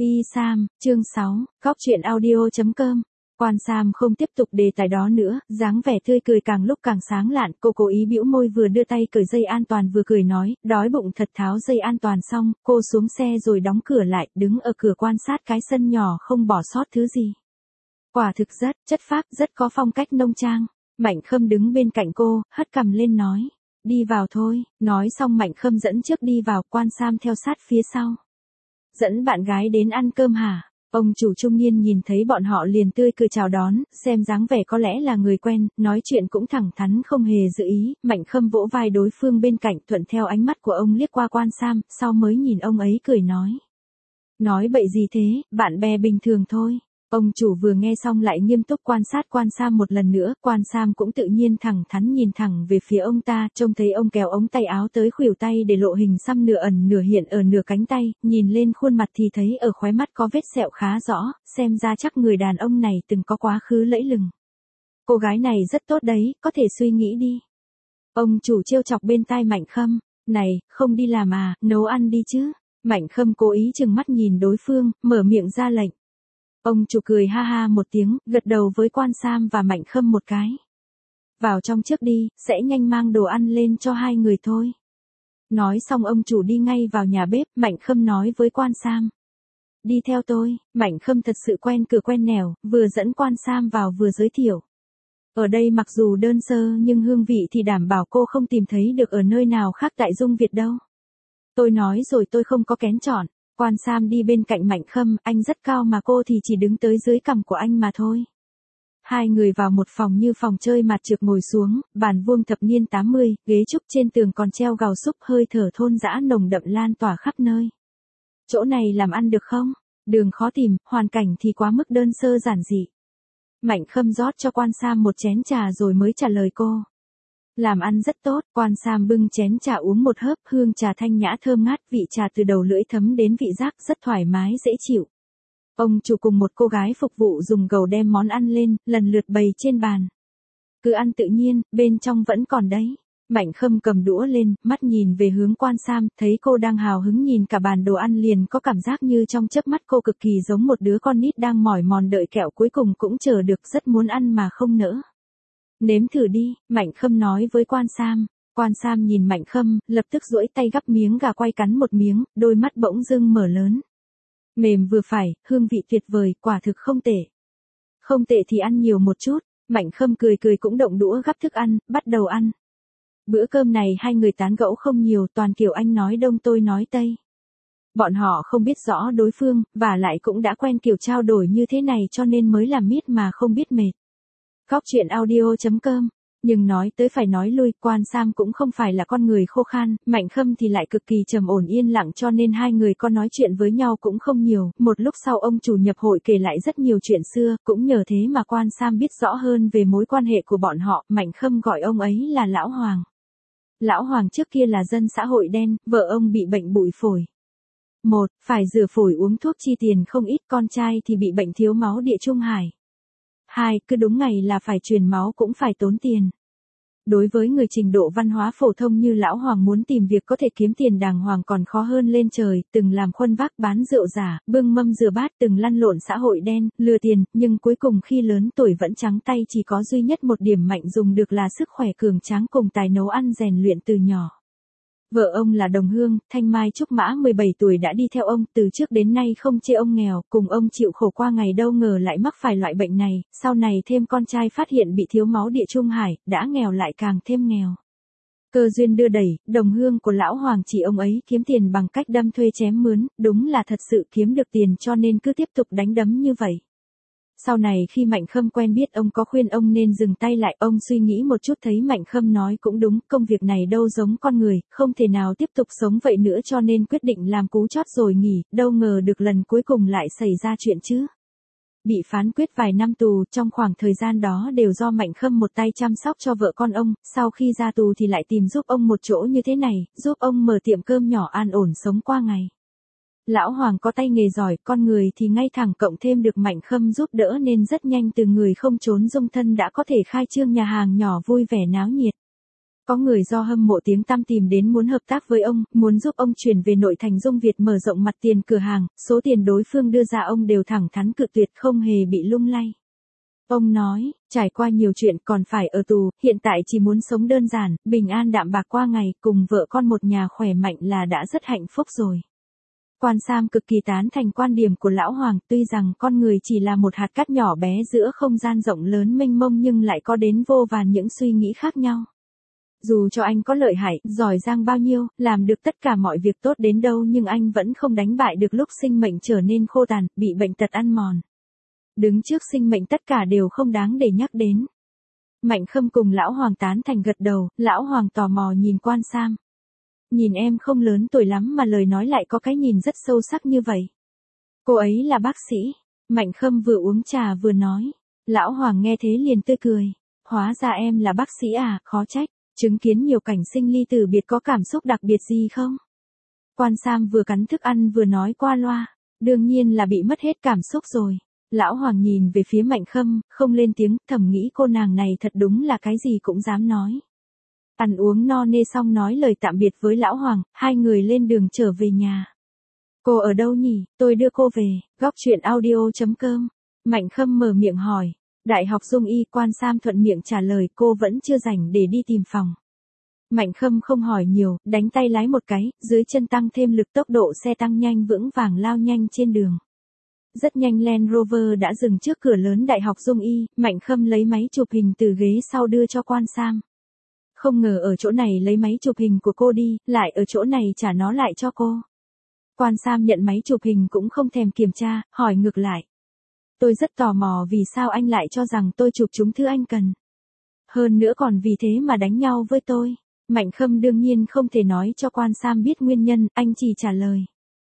Sam, chương 6, Góc chuyện audio.com. Quan Sam không tiếp tục đề tài đó nữa, dáng vẻ tươi cười càng lúc càng sáng lạn, cô cố ý bĩu môi vừa đưa tay cởi dây an toàn vừa cười nói, đói bụng thật. Tháo dây an toàn xong, cô xuống xe rồi đóng cửa lại, đứng ở cửa quan sát cái sân nhỏ không bỏ sót thứ gì. Quả thực rất chất phác, rất có phong cách nông trang. Mạnh Khâm đứng bên cạnh cô, hất cằm lên nói, đi vào thôi. Nói xong Mạnh Khâm dẫn trước đi vào, Quan Sam theo sát phía sau. Dẫn bạn gái đến ăn cơm hả? Ông chủ trung niên nhìn thấy bọn họ liền tươi cười chào đón, xem dáng vẻ có lẽ là người quen, nói chuyện cũng thẳng thắn không hề giữ ý. Mạnh Khâm vỗ vai đối phương bên cạnh, thuận theo ánh mắt của ông liếc qua Quan Sam, sau mới nhìn ông ấy cười nói. Nói bậy gì thế, bạn bè bình thường thôi. Ông chủ vừa nghe xong lại nghiêm túc quan sát Quan Sam một lần nữa, Quan Sam cũng tự nhiên thẳng thắn nhìn thẳng về phía ông ta, trông thấy ông kéo ống tay áo tới khuỷu tay để lộ hình xăm nửa ẩn nửa hiện ở nửa cánh tay, nhìn lên khuôn mặt thì thấy ở khóe mắt có vết sẹo khá rõ, xem ra chắc người đàn ông này từng có quá khứ lẫy lừng. Cô gái này rất tốt đấy, có thể suy nghĩ đi. Ông chủ trêu chọc bên tai Mạnh Khâm, này, không đi làm à, nấu ăn đi chứ. Mạnh Khâm cố ý trừng mắt nhìn đối phương, mở miệng ra lệnh. Ông chủ cười ha ha một tiếng, gật đầu với Quan Sam và Mạnh Khâm một cái. Vào trong trước đi, sẽ nhanh mang đồ ăn lên cho hai người thôi. Nói xong ông chủ đi ngay vào nhà bếp, Mạnh Khâm nói với Quan Sam. Đi theo tôi. Mạnh Khâm thật sự quen cửa quen nẻo, vừa dẫn Quan Sam vào vừa giới thiệu. Ở đây mặc dù đơn sơ nhưng hương vị thì đảm bảo cô không tìm thấy được ở nơi nào khác tại Dung Việt đâu. Tôi nói rồi, tôi không có kén chọn. Quan Sam đi bên cạnh Mạnh Khâm, anh rất cao mà cô thì chỉ đứng tới dưới cằm của anh mà thôi. Hai người vào một phòng như phòng chơi mặt trượt ngồi xuống, bàn vuông thập niên 80, ghế trúc trên tường còn treo gào súp, hơi thở thôn dã nồng đậm lan tỏa khắp nơi. Chỗ này làm ăn được không? Đường khó tìm, hoàn cảnh thì quá mức đơn sơ giản dị. Mạnh Khâm rót cho Quan Sam một chén trà rồi mới trả lời cô. Làm ăn rất tốt. Quan Sam bưng chén trà uống một hớp, hương trà thanh nhã thơm ngát, vị trà từ đầu lưỡi thấm đến vị giác, rất thoải mái dễ chịu. Ông chủ cùng một cô gái phục vụ dùng gầu đem món ăn lên, lần lượt bày trên bàn. Cứ ăn tự nhiên, bên trong vẫn còn đấy. Mạnh Khâm cầm đũa lên, mắt nhìn về hướng Quan Sam, thấy cô đang hào hứng nhìn cả bàn đồ ăn liền có cảm giác như trong chớp mắt cô cực kỳ giống một đứa con nít đang mỏi mòn đợi kẹo cuối cùng cũng chờ được, rất muốn ăn mà không nỡ. Nếm thử đi, Mạnh Khâm nói với Quan Sam. Quan Sam nhìn Mạnh Khâm, lập tức duỗi tay gắp miếng gà quay cắn một miếng, đôi mắt bỗng dưng mở lớn. Mềm vừa phải, hương vị tuyệt vời, quả thực không tệ. Không tệ thì ăn nhiều một chút. Mạnh Khâm cười cười cũng động đũa gắp thức ăn, bắt đầu ăn. Bữa cơm này hai người tán gẫu không nhiều, toàn kiểu anh nói đông tôi nói tây. Bọn họ không biết rõ đối phương, và lại cũng đã quen kiểu trao đổi như thế này cho nên mới làm miết mà không biết mệt. Góc chuyện audio.com. Nhưng nói tới phải nói lui, Quan Sam cũng không phải là con người khô khan, Mạnh Khâm thì lại cực kỳ trầm ổn yên lặng cho nên hai người có nói chuyện với nhau cũng không nhiều. Một lúc sau ông chủ nhập hội kể lại rất nhiều chuyện xưa, cũng nhờ thế mà Quan Sam biết rõ hơn về mối quan hệ của bọn họ. Mạnh Khâm gọi ông ấy là Lão Hoàng. Lão Hoàng trước kia là dân xã hội đen, vợ ông bị bệnh bụi phổi. Một, phải rửa phổi uống thuốc chi tiền không ít, con trai thì bị bệnh thiếu máu địa trung hải. 2. Cứ đúng ngày là phải truyền máu cũng phải tốn tiền. Đối với người trình độ văn hóa phổ thông như Lão Hoàng muốn tìm việc có thể kiếm tiền đàng hoàng còn khó hơn lên trời, từng làm khuân vác bán rượu giả, bưng mâm rửa bát, từng lăn lộn xã hội đen, lừa tiền, nhưng cuối cùng khi lớn tuổi vẫn trắng tay, chỉ có duy nhất một điểm mạnh dùng được là sức khỏe cường tráng cùng tài nấu ăn rèn luyện từ nhỏ. Vợ ông là đồng hương, Thanh Mai Trúc Mã 17 tuổi đã đi theo ông, từ trước đến nay không chê ông nghèo, cùng ông chịu khổ qua ngày đâu ngờ lại mắc phải loại bệnh này, sau này thêm con trai phát hiện bị thiếu máu địa trung hải, đã nghèo lại càng thêm nghèo. Cơ duyên đưa đẩy, đồng hương của Lão Hoàng chỉ ông ấy kiếm tiền bằng cách đâm thuê chém mướn, đúng là thật sự kiếm được tiền cho nên cứ tiếp tục đánh đấm như vậy. Sau này khi Mạnh Khâm quen biết ông có khuyên ông nên dừng tay lại, ông suy nghĩ một chút thấy Mạnh Khâm nói cũng đúng, công việc này đâu giống con người, không thể nào tiếp tục sống vậy nữa cho nên quyết định làm cú chót rồi nghỉ, đâu ngờ được lần cuối cùng lại xảy ra chuyện chứ. Bị phán quyết vài năm tù, trong khoảng thời gian đó đều do Mạnh Khâm một tay chăm sóc cho vợ con ông, sau khi ra tù thì lại tìm giúp ông một chỗ như thế này, giúp ông mở tiệm cơm nhỏ an ổn sống qua ngày. Lão Hoàng có tay nghề giỏi, con người thì ngay thẳng cộng thêm được Mạnh Khâm giúp đỡ nên rất nhanh từ người không trốn dung thân đã có thể khai trương nhà hàng nhỏ vui vẻ náo nhiệt. Có người do hâm mộ tiếng tăm tìm đến muốn hợp tác với ông, muốn giúp ông chuyển về nội thành Dung Việt mở rộng mặt tiền cửa hàng, số tiền đối phương đưa ra ông đều thẳng thắn cự tuyệt không hề bị lung lay. Ông nói, trải qua nhiều chuyện còn phải ở tù, hiện tại chỉ muốn sống đơn giản, bình an đạm bạc qua ngày, cùng vợ con một nhà khỏe mạnh là đã rất hạnh phúc rồi. Quan Sam cực kỳ tán thành quan điểm của Lão Hoàng, tuy rằng con người chỉ là một hạt cát nhỏ bé giữa không gian rộng lớn mênh mông nhưng lại có đến vô vàn những suy nghĩ khác nhau. Dù cho anh có lợi hại, giỏi giang bao nhiêu, làm được tất cả mọi việc tốt đến đâu nhưng anh vẫn không đánh bại được lúc sinh mệnh trở nên khô tàn, bị bệnh tật ăn mòn. Đứng trước sinh mệnh tất cả đều không đáng để nhắc đến. Mạnh Khâm cùng Lão Hoàng tán thành gật đầu, Lão Hoàng tò mò nhìn Quan Sam. Nhìn em không lớn tuổi lắm mà lời nói lại có cái nhìn rất sâu sắc như vậy. Cô ấy là bác sĩ. Mạnh Khâm vừa uống trà vừa nói. Lão Hoàng nghe thế liền tươi cười. Hóa ra em là bác sĩ à, khó trách. Chứng kiến nhiều cảnh sinh ly tử biệt có cảm xúc đặc biệt gì không? Quan Sam vừa cắn thức ăn vừa nói qua loa. Đương nhiên là bị mất hết cảm xúc rồi. Lão Hoàng nhìn về phía Mạnh Khâm, không lên tiếng, thầm nghĩ cô nàng này thật đúng là cái gì cũng dám nói. Ăn uống no nê xong nói lời tạm biệt với Lão Hoàng, hai người lên đường trở về nhà. Cô ở đâu nhỉ, tôi đưa cô về, góc chuyện audio.com. Mạnh Khâm mở miệng hỏi. Đại học Dung Y. Quan Sam thuận miệng trả lời cô vẫn chưa rảnh để đi tìm phòng. Mạnh Khâm không hỏi nhiều, đánh tay lái một cái, dưới chân tăng thêm lực tốc độ xe tăng nhanh vững vàng lao nhanh trên đường. Rất nhanh Land Rover đã dừng trước cửa lớn Đại học Dung Y, Mạnh Khâm lấy máy chụp hình từ ghế sau đưa cho Quan Sam. Không ngờ ở chỗ này lấy máy chụp hình của cô đi, lại ở chỗ này trả nó lại cho cô. Quan Sam nhận máy chụp hình cũng không thèm kiểm tra, hỏi ngược lại. Tôi rất tò mò vì sao anh lại cho rằng tôi chụp chúng thứ anh cần. Hơn nữa còn vì thế mà đánh nhau với tôi. Mạnh Khâm đương nhiên không thể nói cho Quan Sam biết nguyên nhân, anh chỉ trả lời.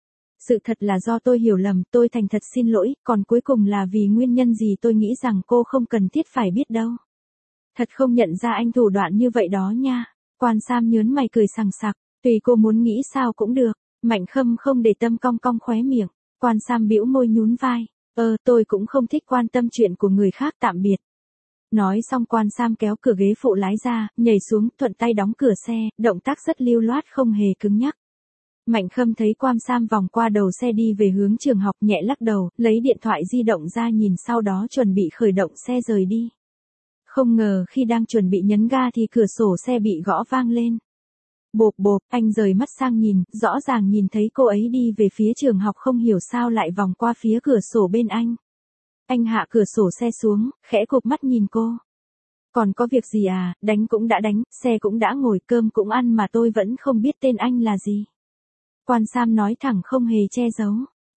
Sự thật là do tôi hiểu lầm, tôi thành thật xin lỗi, còn cuối cùng là vì nguyên nhân gì tôi nghĩ rằng cô không cần thiết phải biết đâu. Thật không nhận ra anh thủ đoạn như vậy đó nha. Quan Sam nhớn mày cười sằng sặc, tùy cô muốn nghĩ sao cũng được. Mạnh Khâm không để tâm cong cong khóe miệng. Quan Sam bĩu môi nhún vai. Tôi cũng không thích quan tâm chuyện của người khác, tạm biệt. Nói xong Quan Sam kéo cửa ghế phụ lái ra, nhảy xuống, thuận tay đóng cửa xe, động tác rất lưu loát không hề cứng nhắc. Mạnh Khâm thấy Quan Sam vòng qua đầu xe đi về hướng trường học nhẹ lắc đầu, lấy điện thoại di động ra nhìn sau đó chuẩn bị khởi động xe rời đi. Không ngờ khi đang chuẩn bị nhấn ga thì cửa sổ xe bị gõ vang lên. Bộp bộp, anh rời mắt sang nhìn, rõ ràng nhìn thấy cô ấy đi về phía trường học không hiểu sao lại vòng qua phía cửa sổ bên anh. Anh hạ cửa sổ xe xuống, khẽ cụp mắt nhìn cô. Còn có việc gì à, đánh cũng đã đánh, xe cũng đã ngồi, cơm cũng ăn mà tôi vẫn không biết tên anh là gì. Quan Sam nói thẳng không hề che giấu.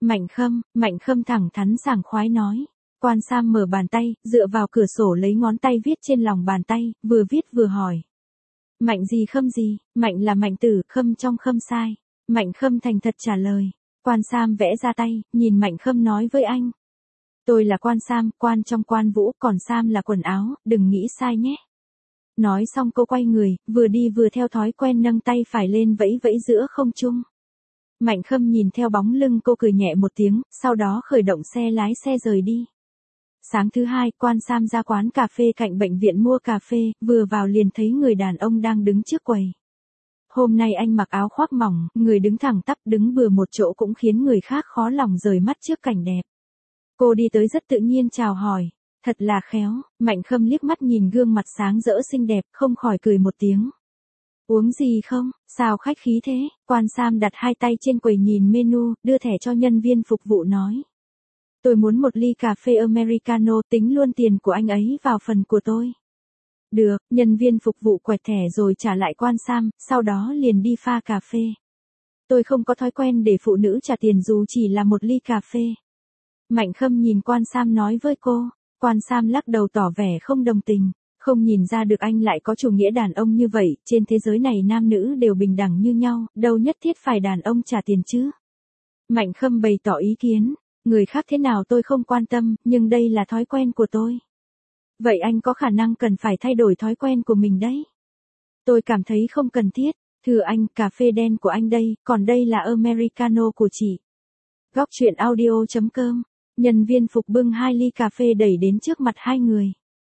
Mạnh Khâm thẳng thắn sảng khoái nói. Quan Sam mở bàn tay, dựa vào cửa sổ lấy ngón tay viết trên lòng bàn tay, vừa viết vừa hỏi. Mạnh gì Khâm gì, Mạnh là Mạnh tử, Khâm trong Khâm sai. Mạnh Khâm thành thật trả lời. Quan Sam vẽ ra tay, nhìn Mạnh Khâm nói với anh. Tôi là Quan Sam, Quan trong Quan Vũ, còn Sam là quần áo, đừng nghĩ sai nhé. Nói xong cô quay người, vừa đi vừa theo thói quen nâng tay phải lên vẫy vẫy giữa không trung. Mạnh Khâm nhìn theo bóng lưng cô cười nhẹ một tiếng, sau đó khởi động xe lái xe rời đi. Sáng thứ hai, Quan Sam ra quán cà phê cạnh bệnh viện mua cà phê, vừa vào liền thấy người đàn ông đang đứng trước quầy. Hôm nay anh mặc áo khoác mỏng, người đứng thẳng tắp đứng bừa một chỗ cũng khiến người khác khó lòng rời mắt trước cảnh đẹp. Cô đi tới rất tự nhiên chào hỏi. Thật là khéo, Mạnh Khâm liếc mắt nhìn gương mặt sáng rỡ xinh đẹp, không khỏi cười một tiếng. Uống gì không, sao khách khí thế? Quan Sam đặt hai tay trên quầy nhìn menu, đưa thẻ cho nhân viên phục vụ nói. Tôi muốn một ly cà phê Americano, tính luôn tiền của anh ấy vào phần của tôi. Được, nhân viên phục vụ quẹt thẻ rồi trả lại Quan Sam, sau đó liền đi pha cà phê. Tôi không có thói quen để phụ nữ trả tiền dù chỉ là một ly cà phê. Mạnh Khâm nhìn Quan Sam nói với cô. Quan Sam lắc đầu tỏ vẻ không đồng tình. Không nhìn ra được anh lại có chủ nghĩa đàn ông như vậy, trên thế giới này nam nữ đều bình đẳng như nhau, đâu nhất thiết phải đàn ông trả tiền chứ. Mạnh Khâm bày tỏ ý kiến, người khác thế nào tôi không quan tâm, nhưng đây là thói quen của tôi. Vậy anh có khả năng cần phải thay đổi thói quen của mình đấy. Tôi cảm thấy không cần thiết, thưa anh, cà phê đen của anh đây, còn đây là Americano của chị. Góc chuyện audio.com, nhân viên phục bưng hai ly cà phê đẩy đến trước mặt hai người.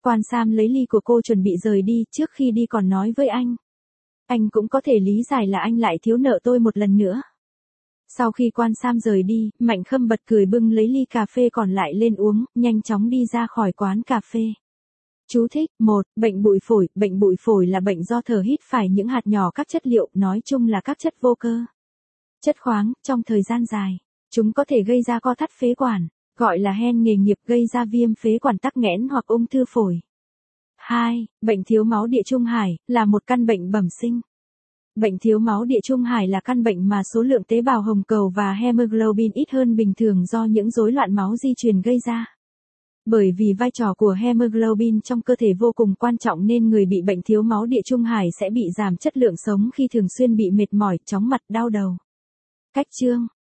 Quan Sam lấy ly của cô chuẩn bị rời đi, trước khi đi còn nói với anh. Anh cũng có thể lý giải là anh lại thiếu nợ tôi một lần nữa. Sau khi Quan Sam rời đi, Mạnh Khâm bật cười bưng lấy ly cà phê còn lại lên uống, nhanh chóng đi ra khỏi quán cà phê. Chú thích: 1. Bệnh bụi phổi. Bệnh bụi phổi là bệnh do thở hít phải những hạt nhỏ các chất liệu, nói chung là các chất vô cơ, chất khoáng, trong thời gian dài. Chúng có thể gây ra co thắt phế quản, gọi là hen nghề nghiệp, gây ra viêm phế quản tắc nghẽn hoặc ung thư phổi. 2. Bệnh thiếu máu địa trung hải, là một căn bệnh bẩm sinh. Bệnh thiếu máu địa trung hải là căn bệnh mà số lượng tế bào hồng cầu và hemoglobin ít hơn bình thường do những rối loạn máu di truyền gây ra. Bởi vì vai trò của hemoglobin trong cơ thể vô cùng quan trọng nên người bị bệnh thiếu máu địa trung hải sẽ bị giảm chất lượng sống khi thường xuyên bị mệt mỏi, chóng mặt, đau đầu. Cách chương